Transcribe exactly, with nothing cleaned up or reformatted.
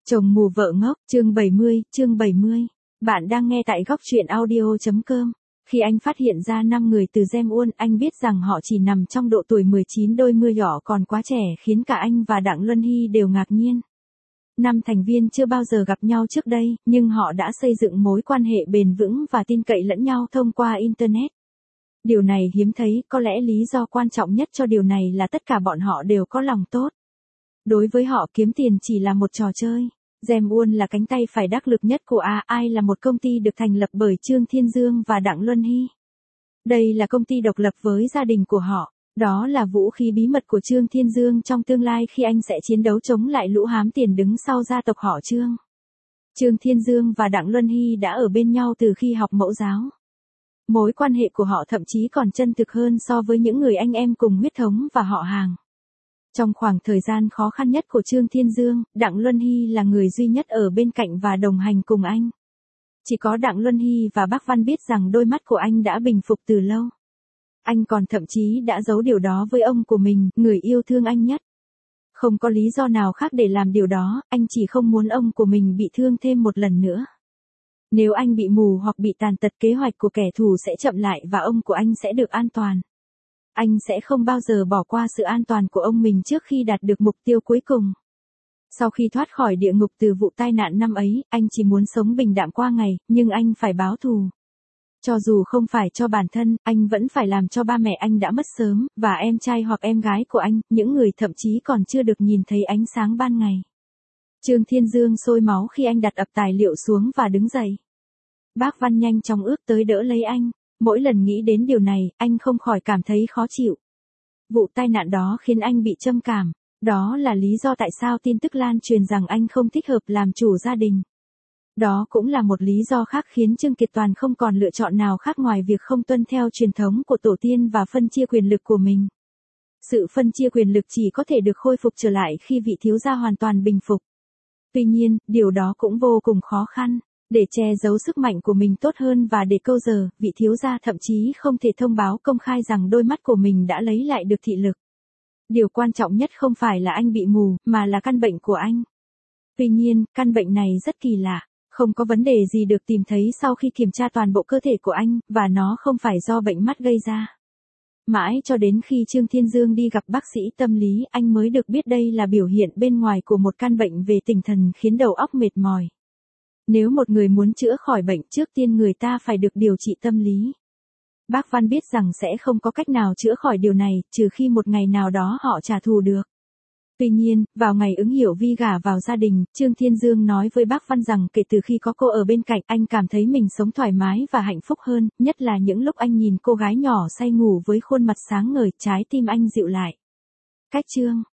Chồng mù vợ ngốc, chương bảy mươi, chương bảy mươi. Bạn đang nghe tại góc truyện audio.com. Khi anh phát hiện ra năm người từ Gem Uôn, anh biết rằng họ chỉ nằm trong độ tuổi mười chín, đôi mưa nhỏ còn quá trẻ khiến cả anh và Đặng Luân Hy đều ngạc nhiên. Năm thành viên chưa bao giờ gặp nhau trước đây, nhưng họ đã xây dựng mối quan hệ bền vững và tin cậy lẫn nhau thông qua Internet. Điều này hiếm thấy, có lẽ lý do quan trọng nhất cho điều này là tất cả bọn họ đều có lòng tốt. Đối với họ, kiếm tiền chỉ là một trò chơi. Gem Uôn là cánh tay phải đắc lực nhất của a i là một công ty được thành lập bởi Trương Thiên Dương và Đặng Luân Hy. Đây là công ty độc lập với gia đình của họ. Đó là vũ khí bí mật của Trương Thiên Dương trong tương lai khi anh sẽ chiến đấu chống lại lũ hám tiền đứng sau gia tộc họ Trương. Trương Thiên Dương và Đặng Luân Hy đã ở bên nhau từ khi học mẫu giáo. Mối quan hệ của họ thậm chí còn chân thực hơn so với những người anh em cùng huyết thống và họ hàng. Trong khoảng thời gian khó khăn nhất của Trương Thiên Dương, Đặng Luân Hy là người duy nhất ở bên cạnh và đồng hành cùng anh. Chỉ có Đặng Luân Hy và bác Văn biết rằng đôi mắt của anh đã bình phục từ lâu. Anh còn thậm chí đã giấu điều đó với ông của mình, người yêu thương anh nhất. Không có lý do nào khác để làm điều đó, anh chỉ không muốn ông của mình bị thương thêm một lần nữa. Nếu anh bị mù hoặc bị tàn tật, kế hoạch của kẻ thù sẽ chậm lại và ông của anh sẽ được an toàn. Anh sẽ không bao giờ bỏ qua sự an toàn của ông mình trước khi đạt được mục tiêu cuối cùng. Sau khi thoát khỏi địa ngục từ vụ tai nạn năm ấy, anh chỉ muốn sống bình đạm qua ngày, nhưng anh phải báo thù. Cho dù không phải cho bản thân, anh vẫn phải làm cho ba mẹ anh đã mất sớm, và em trai hoặc em gái của anh, những người thậm chí còn chưa được nhìn thấy ánh sáng ban ngày. Trương Thiên Dương sôi máu khi anh đặt ập tài liệu xuống và đứng dậy. Bác Văn nhanh chóng ước tới đỡ lấy anh. Mỗi lần nghĩ đến điều này, anh không khỏi cảm thấy khó chịu. Vụ tai nạn đó khiến anh bị trầm cảm. Đó là lý do tại sao tin tức lan truyền rằng anh không thích hợp làm chủ gia đình. Đó cũng là một lý do khác khiến Trương Kiệt Toàn không còn lựa chọn nào khác ngoài việc không tuân theo truyền thống của tổ tiên và phân chia quyền lực của mình. Sự phân chia quyền lực chỉ có thể được khôi phục trở lại khi vị thiếu gia hoàn toàn bình phục. Tuy nhiên, điều đó cũng vô cùng khó khăn. Để che giấu sức mạnh của mình tốt hơn và để câu giờ, vị thiếu gia thậm chí không thể thông báo công khai rằng đôi mắt của mình đã lấy lại được thị lực. Điều quan trọng nhất không phải là anh bị mù, mà là căn bệnh của anh. Tuy nhiên, căn bệnh này rất kỳ lạ. Không có vấn đề gì được tìm thấy sau khi kiểm tra toàn bộ cơ thể của anh, và nó không phải do bệnh mắt gây ra. Mãi cho đến khi Trương Thiên Dương đi gặp bác sĩ tâm lý, anh mới được biết đây là biểu hiện bên ngoài của một căn bệnh về tinh thần khiến đầu óc mệt mỏi. Nếu một người muốn chữa khỏi bệnh, trước tiên người ta phải được điều trị tâm lý. Bác Văn biết rằng sẽ không có cách nào chữa khỏi điều này, trừ khi một ngày nào đó họ trả thù được. Tuy nhiên, vào ngày ứng hiểu vi gả vào gia đình, Trương Thiên Dương nói với bác Văn rằng kể từ khi có cô ở bên cạnh, anh cảm thấy mình sống thoải mái và hạnh phúc hơn, nhất là những lúc anh nhìn cô gái nhỏ say ngủ với khuôn mặt sáng ngời, trái tim anh dịu lại. Cách chương